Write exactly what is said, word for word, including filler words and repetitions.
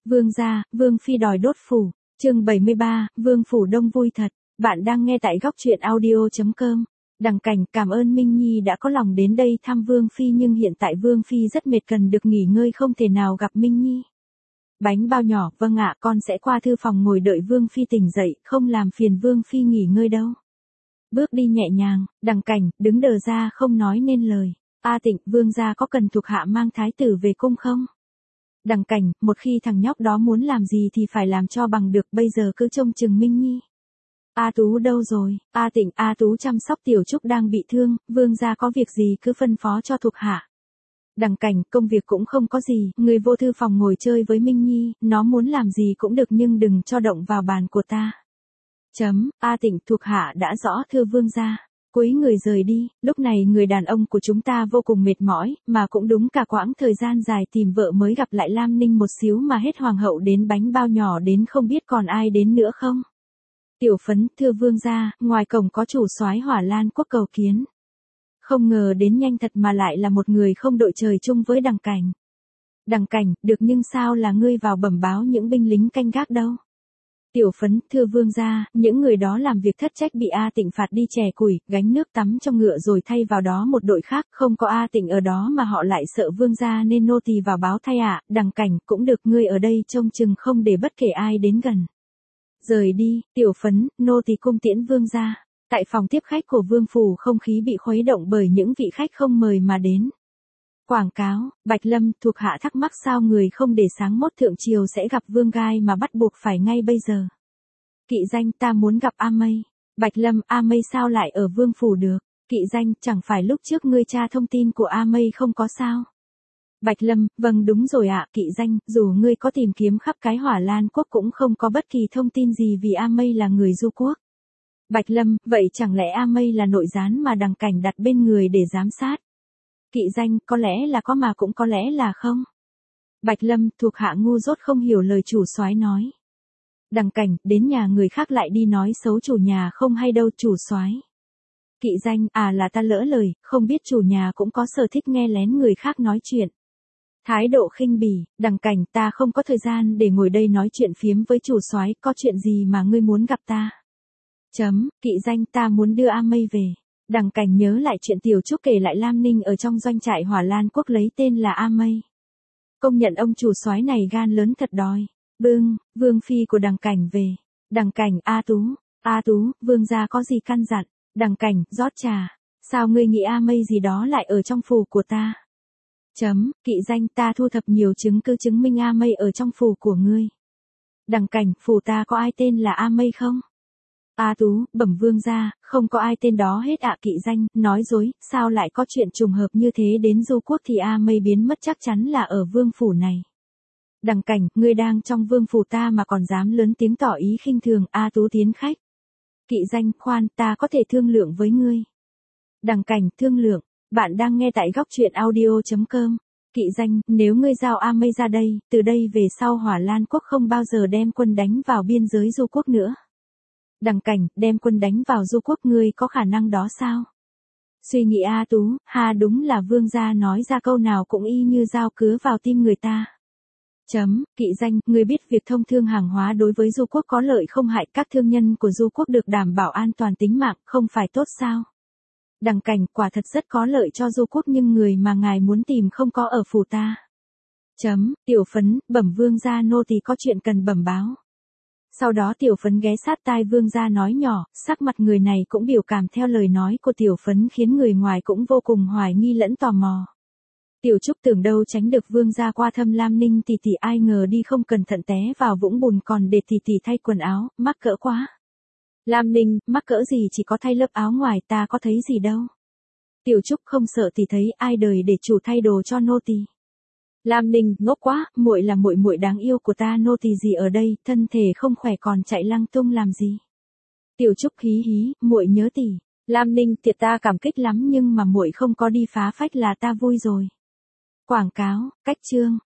Vương gia, Vương phi đòi đốt phủ. Chương bảy mươi ba, Vương phủ đông vui thật. Bạn đang nghe tại góc truyện audio chấm com. Đằng Cảnh cảm ơn Minh Nhi đã có lòng đến đây thăm Vương phi, nhưng hiện tại Vương phi rất mệt, cần được nghỉ ngơi, không thể nào gặp Minh Nhi. Bánh bao nhỏ, vâng ạ, con sẽ qua thư phòng ngồi đợi Vương phi tỉnh dậy, không làm phiền Vương phi nghỉ ngơi đâu. Bước đi nhẹ nhàng, Đằng Cảnh đứng đờ ra không nói nên lời. A Tịnh, Vương gia có cần thuộc hạ mang thái tử về cung không? Đằng Cảnh, một khi thằng nhóc đó muốn làm gì thì phải làm cho bằng được, bây giờ cứ trông chừng Minh Nhi. A Tú đâu rồi? A Tịnh, A Tú chăm sóc Tiểu Trúc đang bị thương, Vương gia có việc gì cứ phân phó cho thuộc hạ. Đằng Cảnh, công việc cũng không có gì, người vô thư phòng ngồi chơi với Minh Nhi, nó muốn làm gì cũng được nhưng đừng cho động vào bàn của ta. Chấm, A Tịnh, thuộc hạ đã rõ thưa Vương gia. Cúi người rời đi, lúc này người đàn ông của chúng ta vô cùng mệt mỏi, mà cũng đúng cả quãng thời gian dài tìm vợ mới gặp lại Lam Ninh một xíu mà hết hoàng hậu đến bánh bao nhỏ đến không biết còn ai đến nữa không. Tiểu Phấn, thưa Vương gia, ngoài cổng có chủ soái Hỏa Lan quốc cầu kiến. Không ngờ đến nhanh thật mà lại là một người không đội trời chung với Đằng Cảnh. Đằng Cảnh, được, nhưng sao là ngươi vào bẩm báo những binh lính canh gác đâu? Tiểu Phấn, thưa Vương gia, những người đó làm việc thất trách bị A Tịnh phạt đi chè củi, gánh nước tắm cho ngựa rồi thay vào đó một đội khác, không có A Tịnh ở đó mà họ lại sợ Vương gia nên nô tỳ vào báo thay ạ. Đằng Cảnh, cũng được, ngươi ở đây trông chừng không để bất kể ai đến gần. Rời đi, Tiểu Phấn, nô tỳ cung tiễn Vương gia. Tại phòng tiếp khách của Vương phủ, không khí bị khuấy động bởi những vị khách không mời mà đến. Quảng cáo, Bạch Lâm, thuộc hạ thắc mắc sao người không để sáng mốt thượng triều sẽ gặp Vương Gai mà bắt buộc phải ngay bây giờ. Kỵ Danh, ta muốn gặp A Mây. Bạch Lâm, A Mây sao lại ở Vương phủ được? Kỵ Danh, chẳng phải lúc trước ngươi tra thông tin của A Mây không có sao? Bạch Lâm, vâng đúng rồi ạ. Kỵ Danh, dù ngươi có tìm kiếm khắp cái Hỏa Lan quốc cũng không có bất kỳ thông tin gì vì A Mây là người du quốc. Bạch Lâm, vậy chẳng lẽ A Mây là nội gián mà Đằng Cảnh đặt bên người để giám sát? Kỵ Danh, có lẽ là có mà cũng có lẽ là không. Bạch Lâm, thuộc hạ ngu dốt không hiểu lời chủ soái nói. Đằng Cảnh, đến nhà người khác lại đi nói xấu chủ nhà không hay đâu chủ soái. Kỵ Danh, à là ta lỡ lời, không biết chủ nhà cũng có sở thích nghe lén người khác nói chuyện. Thái độ khinh bỉ, Đằng Cảnh, ta không có thời gian để ngồi đây nói chuyện phiếm với chủ soái, có chuyện gì mà ngươi muốn gặp ta? Chấm, Kỵ Danh, ta muốn đưa A Mây về. Đằng Cảnh nhớ lại chuyện Tiểu Trúc kể lại Lam Ninh ở trong doanh trại Hỏa Lan quốc lấy tên là A Mây. Công nhận ông chủ soái này gan lớn thật đòi. Bưng, Vương phi của Đằng Cảnh về. Đằng Cảnh, A Tú, A Tú, Vương gia có gì căn dặn? Đằng Cảnh, rót trà. Sao ngươi nghĩ A Mây gì đó lại ở trong phủ của ta? Chấm, Kỵ Danh, ta thu thập nhiều chứng cứ chứng minh A Mây ở trong phủ của ngươi. Đằng Cảnh, phủ ta có ai tên là A Mây không? A Tú, bẩm Vương gia, không có ai tên đó hết ạ. Kỵ Danh, nói dối, sao lại có chuyện trùng hợp như thế, đến du quốc thì A Mây biến mất chắc chắn là ở vương phủ này. Đằng Cảnh, ngươi đang trong vương phủ ta mà còn dám lớn tiếng tỏ ý khinh thường. A Tú tiến khách. Kỵ Danh, khoan, ta có thể thương lượng với ngươi. Đằng Cảnh, thương lượng, bạn đang nghe tại góc truyện audio chấm com. Kỵ Danh, nếu ngươi giao A Mây ra đây, từ đây về sau Hỏa Lan quốc không bao giờ đem quân đánh vào biên giới du quốc nữa. Đằng Cảnh, đem quân đánh vào du quốc, ngươi có khả năng đó sao? Suy nghĩ A Tú, ha, đúng là Vương gia nói ra câu nào cũng y như dao cứa vào tim người ta. Chấm, Kỵ Danh, ngươi biết việc thông thương hàng hóa đối với du quốc có lợi không hại, các thương nhân của du quốc được đảm bảo an toàn tính mạng, không phải tốt sao? Đằng Cảnh, quả thật rất có lợi cho du quốc, nhưng người mà ngài muốn tìm không có ở phủ ta. Chấm, Tiểu Phấn, bẩm Vương gia, nô tỳ có chuyện cần bẩm báo. Sau đó Tiểu Phấn ghé sát tai Vương gia nói nhỏ, sắc mặt người này cũng biểu cảm theo lời nói của Tiểu Phấn khiến người ngoài cũng vô cùng hoài nghi lẫn tò mò. Tiểu Trúc tưởng đâu tránh được Vương gia qua thăm Lam Ninh tỷ tỷ, ai ngờ đi không cẩn thận té vào vũng bùn còn để tỷ tỷ thay quần áo, mắc cỡ quá. Lam Ninh, mắc cỡ gì, chỉ có thay lớp áo ngoài, ta có thấy gì đâu. Tiểu Trúc, không sợ thì thấy, ai đời để chủ thay đồ cho nô tỳ. Lam Ninh, ngốc quá, muội là muội muội đáng yêu của ta, nô tỳ gì ở đây, thân thể không khỏe còn chạy lăng tung làm gì. Tiểu Trúc hí hí, muội nhớ tỷ. Lam Ninh, tiệt ta cảm kích lắm nhưng mà muội không có đi phá phách là ta vui rồi. Quảng cáo, cách chương.